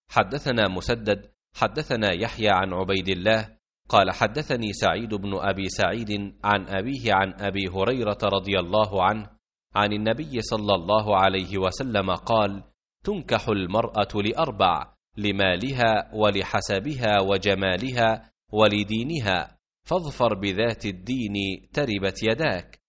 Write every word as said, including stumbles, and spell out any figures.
حدثنا مسدد حدثنا يحيى عن عبيد الله قال حدثني سعيد بن أبي سعيد عن أبيه عن أبي هريرة رضي الله عنه عن النبي صلى الله عليه وسلم قال: تنكح المرأة لأربع: لمالها ولحسبها وجمالها ولدينها، فاظفر بذات الدين تربت يداك.